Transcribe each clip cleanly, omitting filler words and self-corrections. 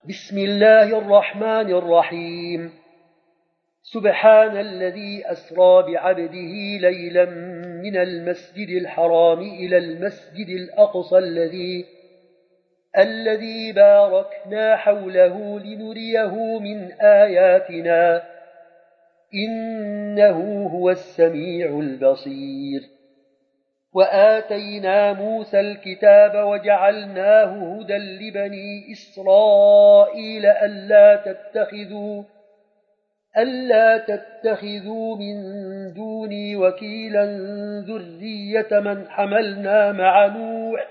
بسم الله الرحمن الرحيم. سبحان الذي أسرى بعبده ليلا من المسجد الحرام إلى المسجد الأقصى الذي باركنا حوله لنريه من آياتنا إنه هو السميع البصير. وآتينا موسى الكتاب وجعلناه هدى لبني إسرائيل ألا تتخذوا من دوني وكيلا ذرية من حملنا مع نوح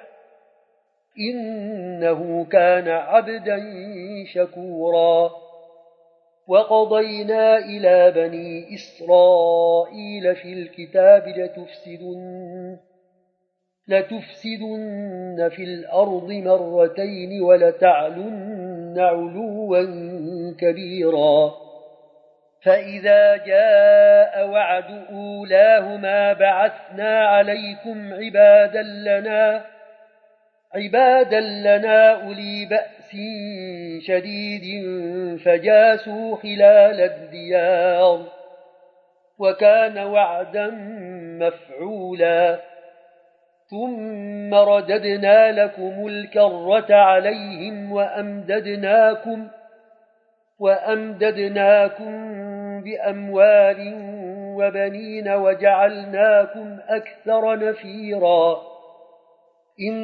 إنه كان عبدا شكورا. وقضينا إلى بني إسرائيل في الكتاب لتفسدن في الأرض مرتين ولتعلن علوا كبيرا. فإذا جاء وعد أولاهما بعثنا عليكم عبادا لنا أولي بأس شديد فجاسوا خلال الديار وكان وعدا مفعولا. ثم رددنا لكم الكرة عليهم وأمددناكم بأموال وبنين وجعلناكم أكثر نفيرا. إن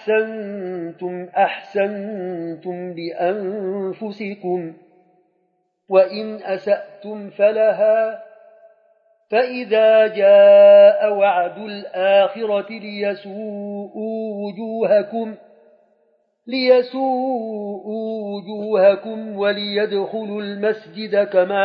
أحسنتم لأنفسكم وإن أسأتم فلها. فإذا جاء وعد الآخرة ليسوءوا وجوهكم وليدخلوا المسجد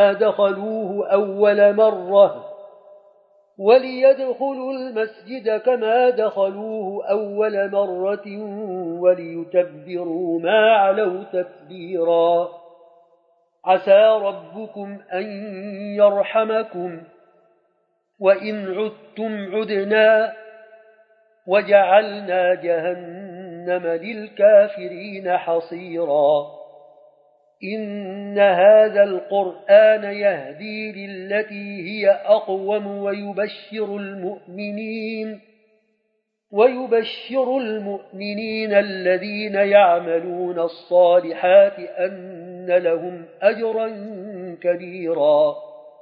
كما دخلوه أول مرة وليتبروا ما علوا تتبيرا. عسى ربكم أن يرحمكم وإن عدتم عدنا وجعلنا جهنم للكافرين حصيرا. إن هذا القرآن يهدي للتي هي أقوم ويبشر المؤمنين الذين يعملون الصالحات أن لهم أجرا كبيرا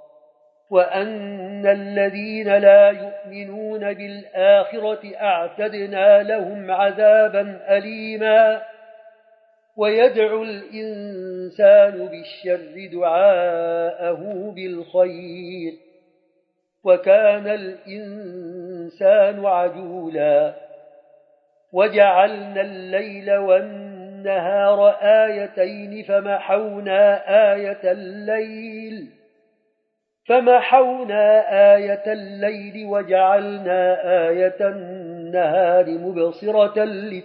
وأن الذين لا يؤمنون بالآخرة أعتدنا لهم عذابا أليما. ويدعو الإنسان بالشر دعاءه بالخير وكان الإنسان عجولا. وجعلنا الليل والنهار آيتين فمحونا آية الليل وجعلنا آية النهار مبصرة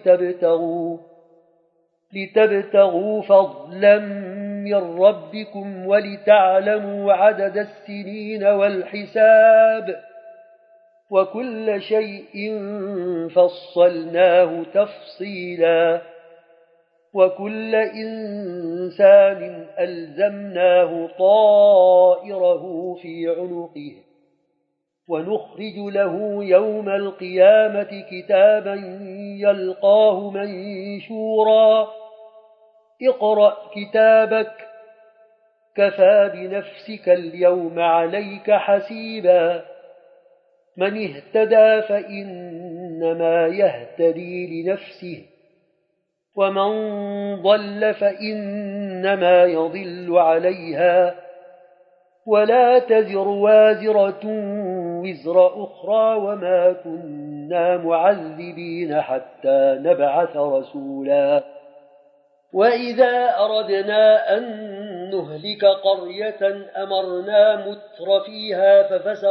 لتبتغوا فضلا من ربكم ولتعلموا عدد السنين والحساب وكل شيء فصلناه تفصيلا. وكل إنسان ألزمناه طائره في عنقه ونخرج له يوم القيامة كتابا يلقاه منشورا. اقرأ كتابك كفى بنفسك اليوم عليك حسيبا. من اهتدى فإنما يهتدي لنفسه ومن ضل فإنما يضل عليها ولا تزر وازرة وزر أخرى وما كنا معذبين حتى نبعث رسولا. وإذا أردنا أن نهلك قرية أمرنا متر فيها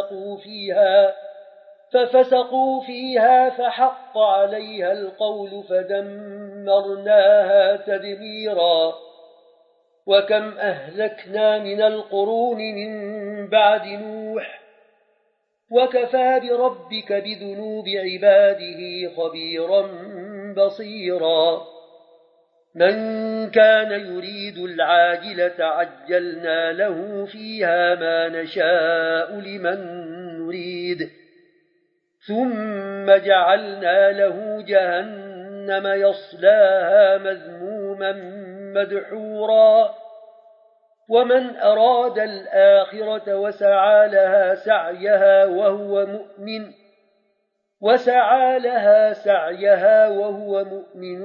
ففسقوا فيها فحق عليها القول فدمرناها تدميرا. وكم أهلكنا من القرون من بعد نوح وكفى بربك بذنوب عباده خبيرا بصيرا. من كان يريد العاجلة عجلنا له فيها ما نشاء لمن نريد ثم جعلنا له جهنم يصلاها مذموما مدحورا ومن أراد الآخرة وسعى لها سعيها وهو مؤمن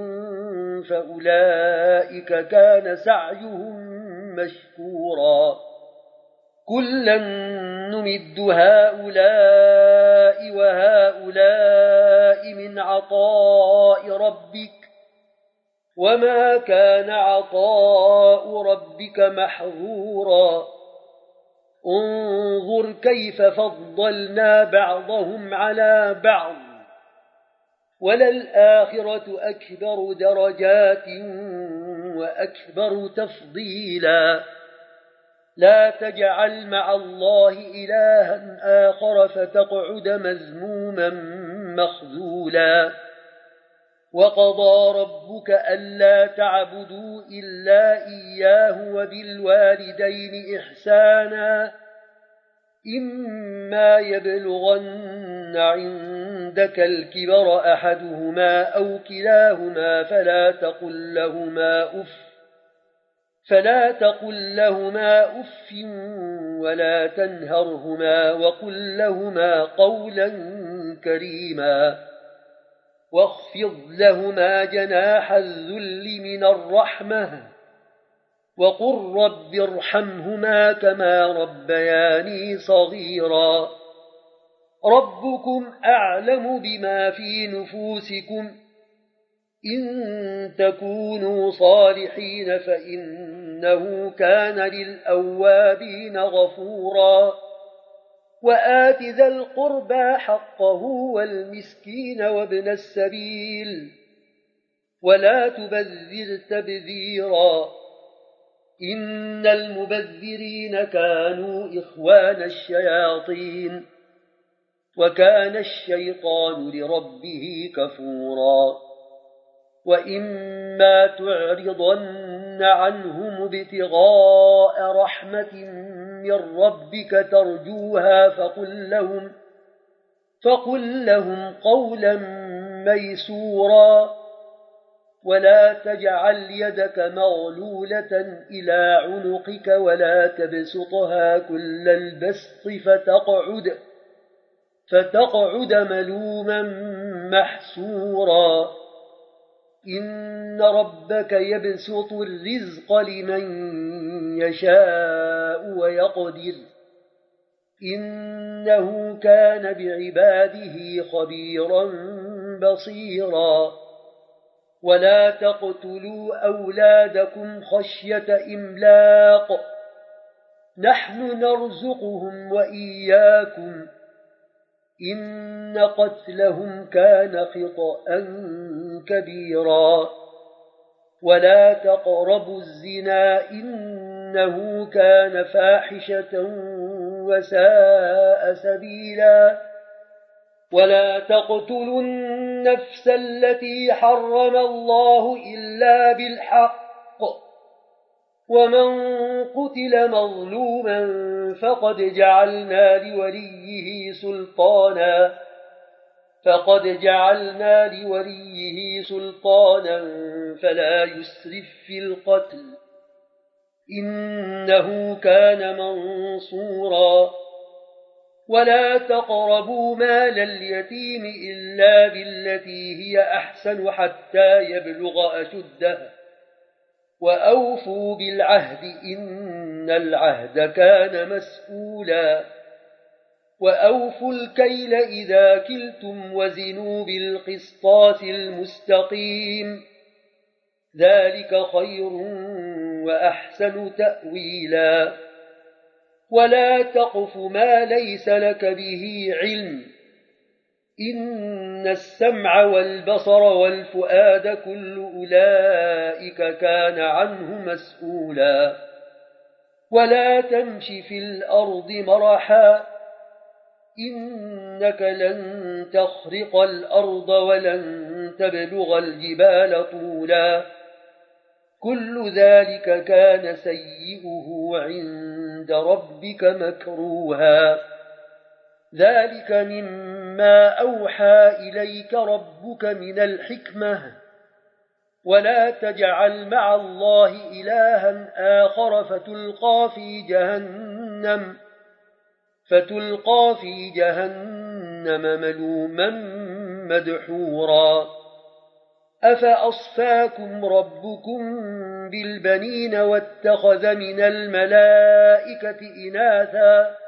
فأولئك كان سعيهم مشكورا كلا نمد هؤلاء وهؤلاء من عطاء ربك وما كان عطاء ربك محظورا انظر كيف فضلنا بعضهم على بعض وللآخرة أكبر درجات وأكبر تفضيلا لا تجعل مع الله إلها آخر فتقعد مذموما مخذولا وقضى ربك ألا تعبدوا إلا إياه وبالوالدين إحسانا إما يبلغن عندك الكبر أحدهما أو كلاهما فلا تقل لهما أف ولا تنهرهما وقل لهما قولا كريما واخفض لهما جناح الذل من الرحمة وقل رب ارحمهما كما ربياني صغيرا ربكم أعلم بما في نفوسكم إن تكونوا صالحين فإنه كان للأوابين غفورا وآت ذا القربى حقه والمسكين وابن السبيل ولا تبذر تبذيرا إن المبذرين كانوا إخوان الشياطين وكان الشيطان لربه كفورا وإما تعرضن عنهم ابتغاء رحمة من ربك ترجوها فقل لهم قولا ميسورا ولا تجعل يدك مغلولة إلى عنقك ولا تبسطها كل البسط فتقعد ملوما محسورا إن ربك يبسط الرزق لمن يشاء ويقدر إنه كان بعباده خبيرا بصيرا ولا تقتلوا أولادكم خشية إملاق نحن نرزقهم وإياكم إن قتلهم كان خطأ كبيرا ولا تقربوا الزنا إنه كان فاحشة وساء سبيلا ولا تقتلوا النفس التي حرم الله إلا بالحق ومن قتل مظلوما فقد جعلنا لوليه سلطانا فلا يسرف في القتل إنه كان منصورا ولا تقربوا مال اليتيم إلا بالتي هي أحسن حتى يبلغ أشده وأوفوا بالعهد إن العهد كان مسؤولا وأوفوا الكيل إذا كلتم وزنوا بالقسطاس المستقيم ذلك خير وأحسن تأويلا ولا تقف ما ليس لك به علم إن السمع والبصر والفؤاد كل أولئك كان عنه مسؤولا ولا تمش في الأرض مرحا إنك لن تخرق الأرض ولن تبلغ الجبال طولا كل ذلك كان سيئه عند ربك مكروها. ذلك مما أوحى إليك ربك من الحكمة. ولا تجعل مع الله إلها آخر فتلقى في جهنم ملوما مدحورا. أفأصفاكم ربكم بالبنين واتخذ من الملائكة إناثا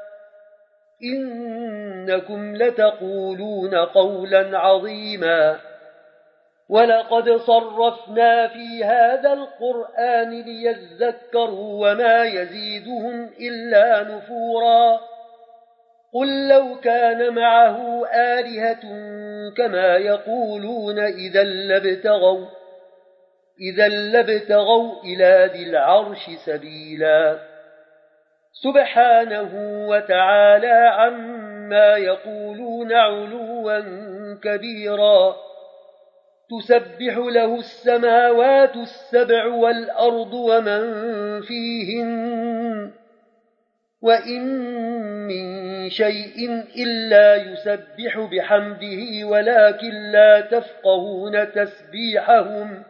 إنكم لتقولون قولا عظيما. ولقد صرفنا في هذا القرآن ليذكروا وما يزيدهم إلا نفورا. قل لو كان معه آلهة كما يقولون إذا لابتغوا إلى ذي العرش سبيلا. سبحانه وتعالى عما يقولون علوا كبيرا. تسبح له السماوات السبع والأرض ومن فيهن وإن من شيء إلا يسبح بحمده ولكن لا تفقهون تسبيحهم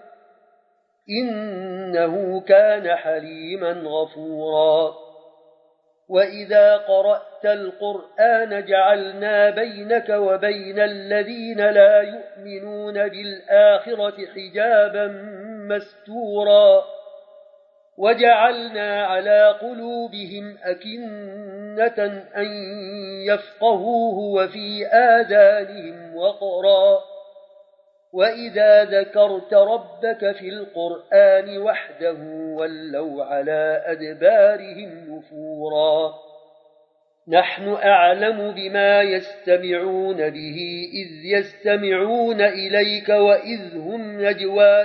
إنه كان حليما غفورا. وإذا قرأت القرآن جعلنا بينك وبين الذين لا يؤمنون بالآخرة حجابا مستورا. وجعلنا على قلوبهم أكنة أن يفقهوه وفي آذانهم وقرا. وإذا ذكرت ربك في القرآن وحده ولوا على أدبارهم نفورا. نحن أعلم بما يستمعون به إذ يستمعون إليك وإذ هم نجوى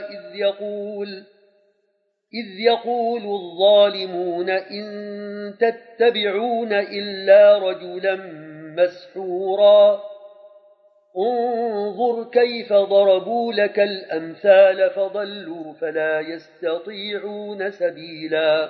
إذ يقول الظالمون إن تتبعون إلا رجلا مسحورا. انظر كيف ضربوا لك الأمثال فضلوا فلا يستطيعون سبيلا.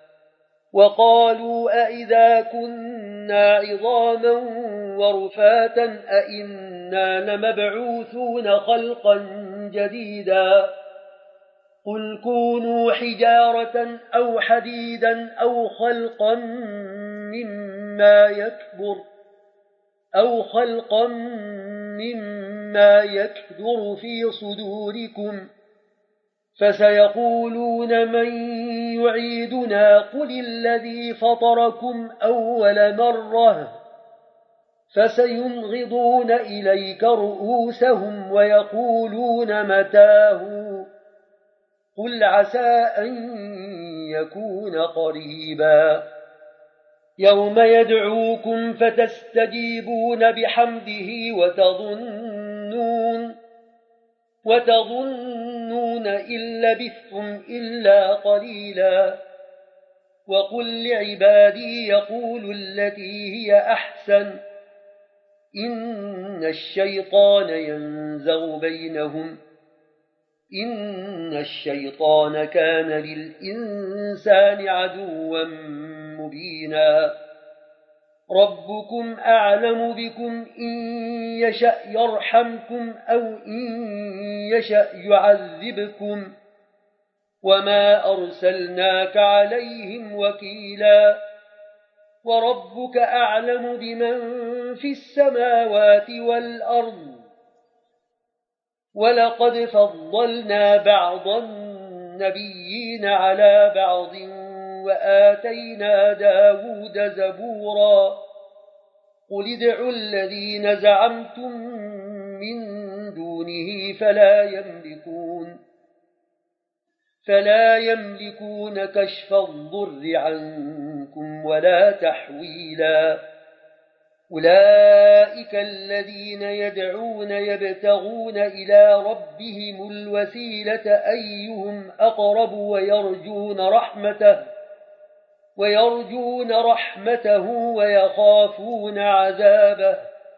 وقالوا أئذا كنا عظاما ورفاتا أئنا لمبعوثون خلقا جديدا. قل كونوا حجارة أو حديدا أو خلقا مما يكبر في صدوركم فسيقولون من يعيدنا قل الذي فطركم أول مرة فسينغضون إليك رؤوسهم ويقولون متاه قل عسى أن يكون قريبا. يوم يدعوكم فتستجيبون بحمده وتظنون إن لبثتم إلا قليلا. وقل لعبادي يقولوا التي هي أحسن إن الشيطان كان للإنسان عدوا مبينا. ربكم أعلم بكم إن يشأ يرحمكم أو إن يشأ يعذبكم وما أرسلناك عليهم وكيلا. وربك أعلم بمن في السماوات والأرض. ولقد فضلنا بعض النبيين على بعض وآتينا داود زبورا. قل ادعوا الذين زعمتم من دونه فلا يملكون كشف الضر عنكم ولا تحويلا. أولئك الذين يدعون يبتغون إلى ربهم الوسيلة أيهم أقرب ويرجون رحمته ويخافون عذابه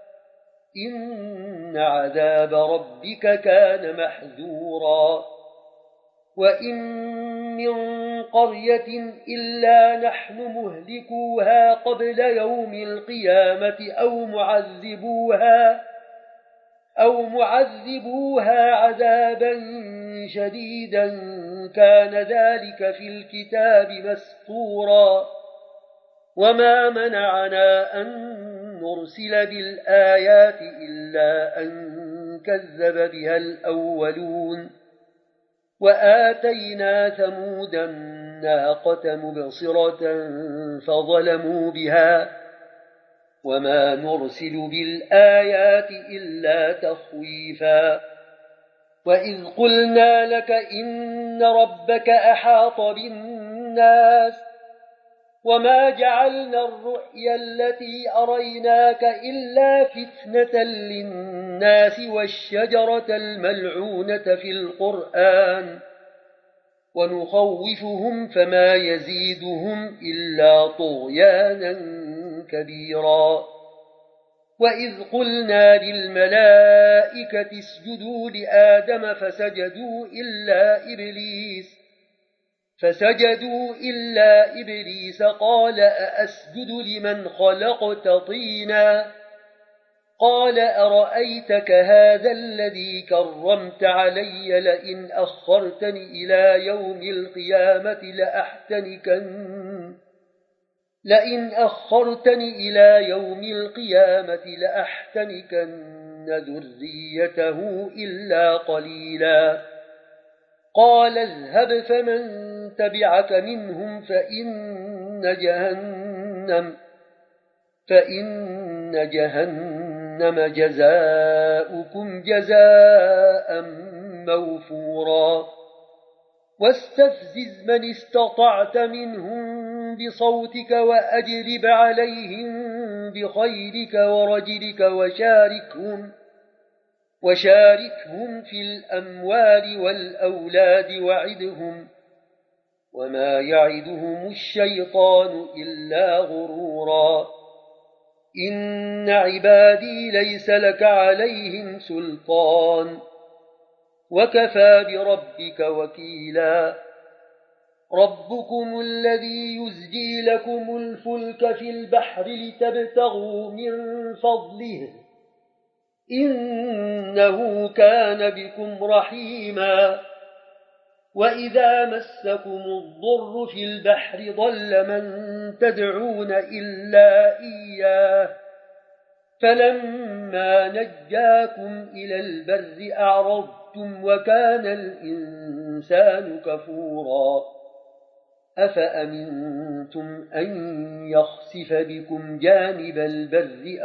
إن عذاب ربك كان محذورا. وإن من قرية إلا نحن مهلكوها قبل يوم القيامة أو معذبوها عذابا شديدا كان ذلك في الكتاب مسطورا وما منعنا أن نرسل بالآيات إلا أن كذب بها الأولون وآتينا ثمود الناقة مبصرة فظلموا بها وما نرسل بالآيات إلا تخويفا وإذ قلنا لك إن ربك أحاط بالناس وما جعلنا الرؤيا التي أريناك إلا فتنة للناس والشجرة الملعونة في القرآن ونخوفهم فما يزيدهم إلا طغيانا كبيرا وإذ قلنا للملائكة اسجدوا لآدم فسجدوا إلا إبليس قال أأسجد لمن خلقت طينا قال أرأيتك هذا الذي كرمت علي لئن أخرتني إلى يوم القيامة لأحتنكن ذريته إلا قليلا قال اذهب فمن تبعك منهم فإن جهنم جزاؤكم جزاء موفورا واستفزز من استطعت منهم بصوتك وأجلب عليهم بخيلك ورجلك وشاركهم في الأموال والأولاد وعدهم وما يعدهم الشيطان إلا غرورا إن عبادي ليس لك عليهم سلطان وكفى بربك وكيلا ربكم الذي يزجي لكم الفلك في البحر لتبتغوا من فضله إنه كان بكم رحيما وإذا مسكم الضر في البحر ضل من تدعون إلا إياه فلما نجاكم إلى البر أعرضتم وكان الإنسان كفورا أفأمنتم أن يخسف بكم جانب البر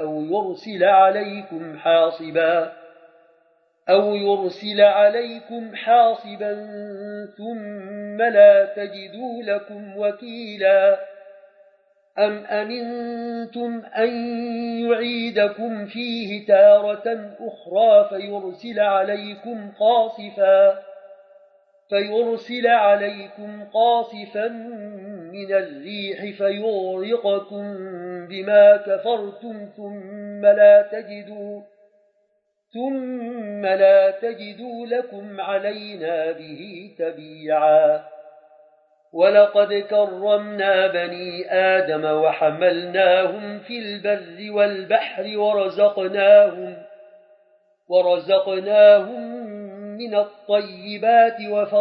أو يرسل عليكم حاصبا ثم لا تجدوا لكم وكيلا أم أمنتم أن يعيدكم فيه تارة أخرى فيرسل عليكم قاصفا من الريح فيغرقكم بما كفرتم ثم لا تجدوا لكم علينا به تبيعا ولقد كرمنا بني آدم وحملناهم في البر والبحر ورزقناهم من الطيبات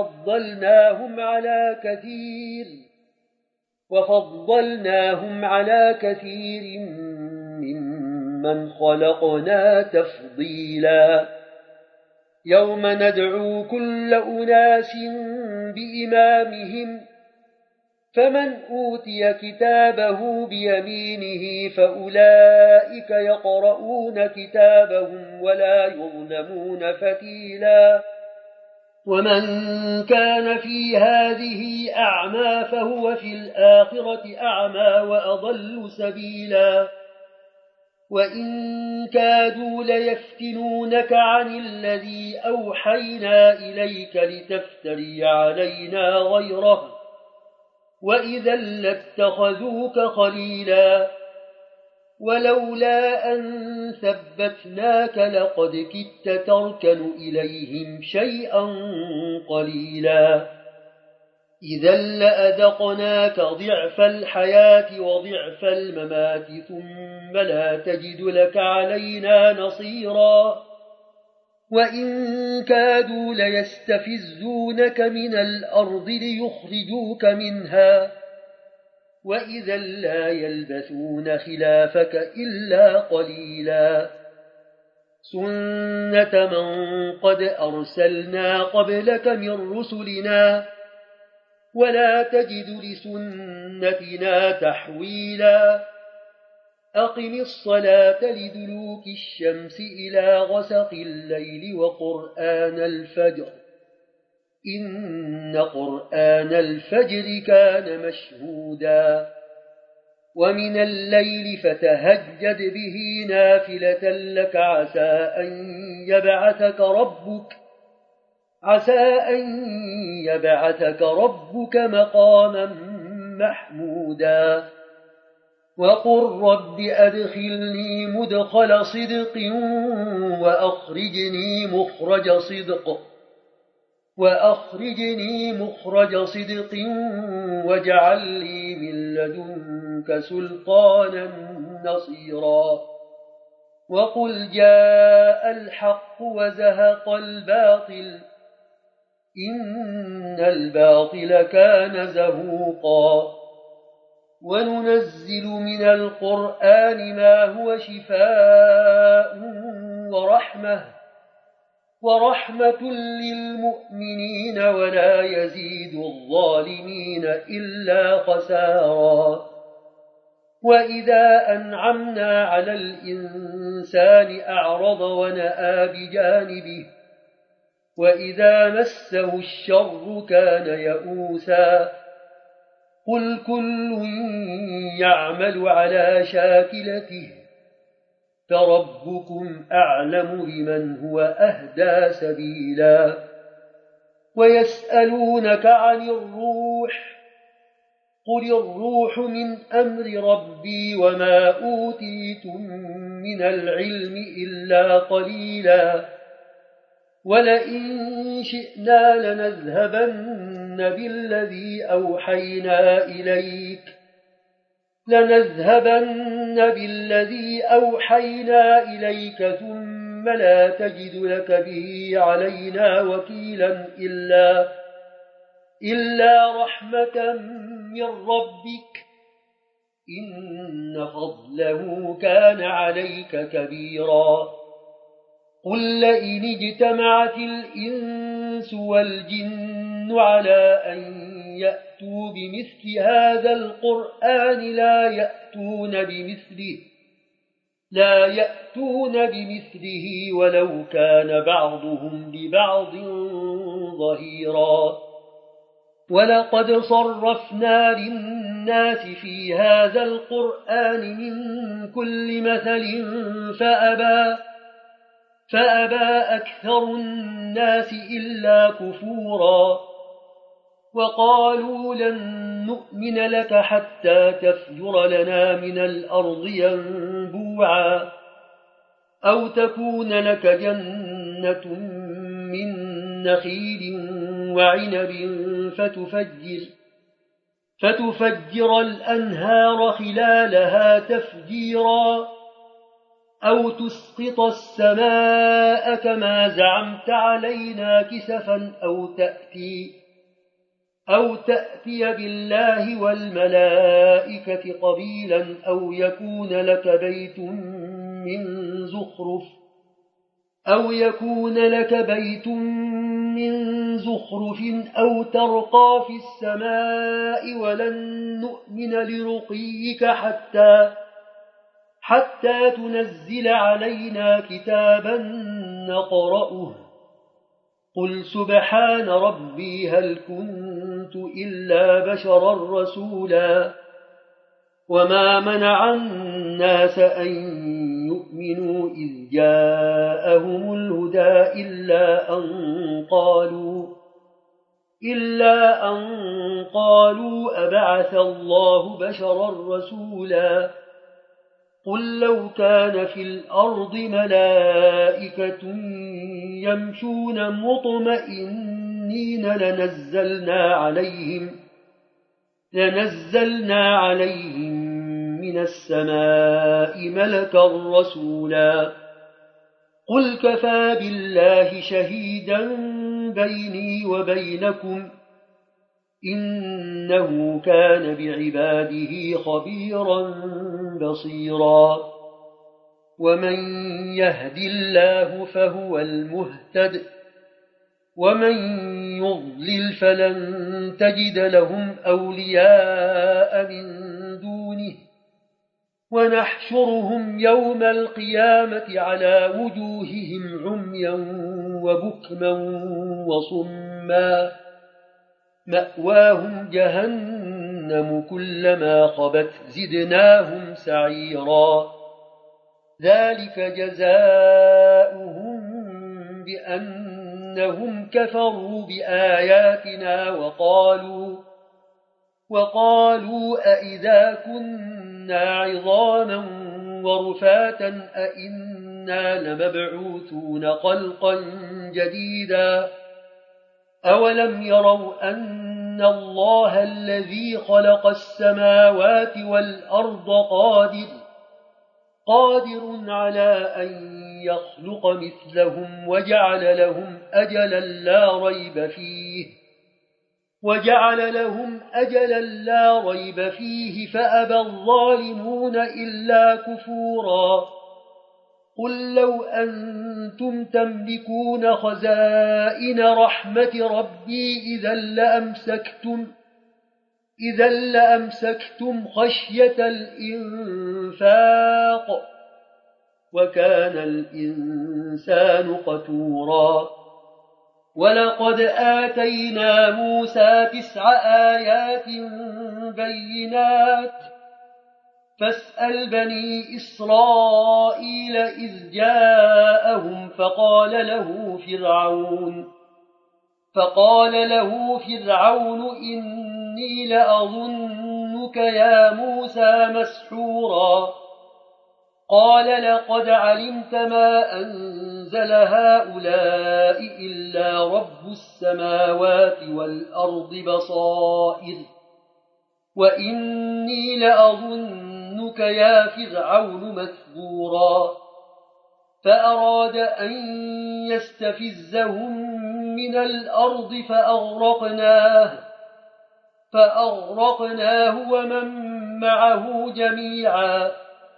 وفضلناهم على كثير ممن خلقنا تفضيلا يوم ندعو كل أناس بإمامهم فمن أوتي كتابه بيمينه فأولئك يقرؤون كتابهم ولا يظلمون فتيلا ومن كان في هذه أعمى فهو في الآخرة أعمى وأضل سبيلا وإن كادوا ليفتنونك عن الذي أوحينا إليك لتفتري علينا غيره وإذا لاتخذوك خليلا ولولا أن ثبتناك لقد كدت تركن إليهم شيئا قليلا إذا لأذقناك ضعف الحياة وضعف الممات ثم لا تجد لك علينا نصيرا وإن كادوا ليستفزونك من الأرض ليخرجوك منها وإذا لا يلبثون خلافك إلا قليلا سنة من قد أرسلنا قبلك من رسلنا ولا تجد لسنتنا تحويلا أقم الصلاة لدلوك الشمس إلى غسق الليل وقرآن الفجر إن قرآن الفجر كان مشهودا ومن الليل فتهجد به نافلة لك عسى أن يبعثك ربك مقاما محمودا وقل رب أدخلني مدخل صدق وأخرجني مخرج صدق واجعل لي من لدنك سلطانا نصيرا وقل جاء الحق وزهق الباطل إن الباطل كان زهوقا وننزل من القرآن ما هو شفاء ورحمة للمؤمنين ولا يزيد الظالمين إلا خسارا وإذا أنعمنا على الإنسان أعرض ونأى بجانبه وإذا مسه الشر كان يئوسا قل كل يعمل على شاكلته فربكم أعلم بمن هو أهدى سبيلا ويسألونك عن الروح قل الروح من أمر ربي وما أوتيتم من العلم إلا قليلا ولئن شئنا لنذهبن بالذي أوحينا إليك ثم لا تجد لك به علينا وكيلا إلا رحمة من ربك إن فضله كان عليك كبيرا قل لئن اجتمعت الإنس والجن على أن يأتوا بمثل هذا القرآن لا يأتون بمثله ولو كان بعضهم لبعض ظهيرا ولقد صرفنا للناس في هذا القرآن من كل مثل فأبى أكثر الناس إلا كفورا وقالوا لن نؤمن لك حتى تفجر لنا من الأرض ينبوعا أو تكون لك جنة من نخيل وعنب فتفجر الأنهار خلالها تفجيرا أو تسقط السماء كما زعمت علينا كسفا أو تأتي بالله والملائكة قبيلا أو يكون لك بيت من زخرف أو ترقى في السماء ولن نؤمن لرقيك حتى تنزل علينا كتابا نقرأه قل سبحان ربي هل كنت إلا بشرا رسولا وما منع الناس أن يؤمنوا إذ جاءهم الهدى إلا أن قالوا أبعث الله بشرا رسولا قل لو كان في الأرض ملائكة يمشون مطمئنين المحسنين لنزلنا عليهم من السماء ملكا رسولا قل كفى بالله شهيدا بيني وبينكم إنه كان بعباده خبيرا بصيرا ومن يهد الله فهو المهتد ومن يضلل فلن تجد لهم أولياء من دونه ونحشرهم يوم القيامة على وجوههم عميا وبكما وصما مأواهم جهنم كلما خبت زدناهم سعيرا ذلك جزاؤهم بأنهم كفروا بآياتنا وقالوا أئذا كنا عظاما ورفاتا أئنا لمبعوثون خلقا جديدا أولم يروا أن الله الذي خلق السماوات والأرض قادر على أن يخلق مثلهم وجعل لهم أجلا لا ريب فيه فأبى الظالمون إلا كفورا قل لو أنتم تملكون خزائن رحمة ربي إذا لأمسكتم خشية الإنفاق وكان الإنسان قتورا ولقد آتينا موسى 9 آيات بينات فاسأل بني إسرائيل إذ جاءهم فقال له فرعون إني لأظنك يا موسى مسحورا قال لقد علمت ما أنزل هؤلاء إلا رب السماوات والأرض بصائر وإني لأظنك يا فرعون مثبورا فأراد أن يستفزهم من الأرض فأغرقناه ومن معه جميعا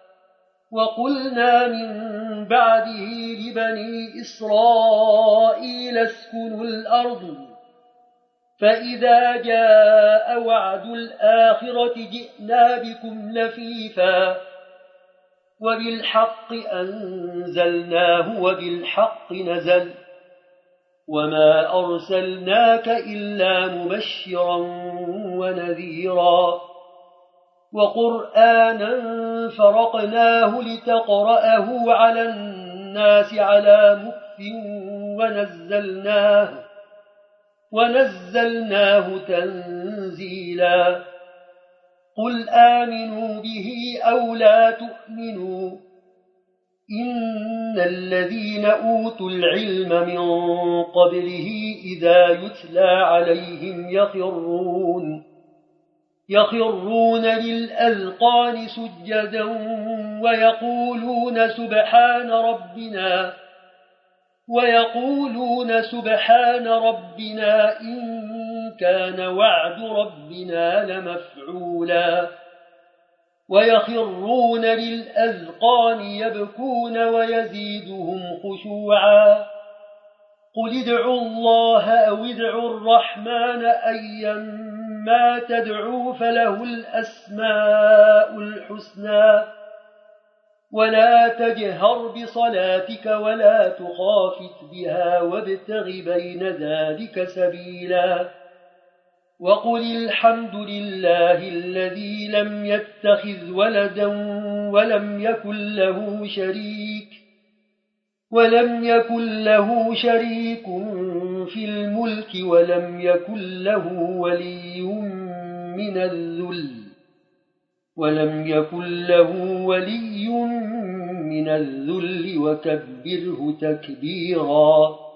وقلنا من بعده لبني إسرائيل اسكنوا الأرض فإذا جاء وعد الآخرة جئنا بكم لفيفا وبالحق أنزلناه وبالحق نزل وما أرسلناك إلا مبشرا ونذيرا وقرآنا فرقناه لتقرأه على الناس على مكث ونزلناه تنزيلا قل آمنوا به أو لا تؤمنوا إن الذين أوتوا العلم من قبله إذا يتلى عليهم يخرون للأذقان سجدا ويقولون سبحان ربنا إن كان وعد ربنا لمفعولا ويخرون للأذقان يبكون ويزيدهم خشوعا قل ادعوا الله أو ادعوا الرحمن أيما تدعوا فله الأسماء الحسنى ولا تجهر بصلاتك ولا تخافت بها وابتغ بين ذلك سبيلا وقل الحمد لله الذي لم يتخذ ولدا ولم يكن له شريك في الملك ولم يكن له ولي من الذل وكبره تكبيرا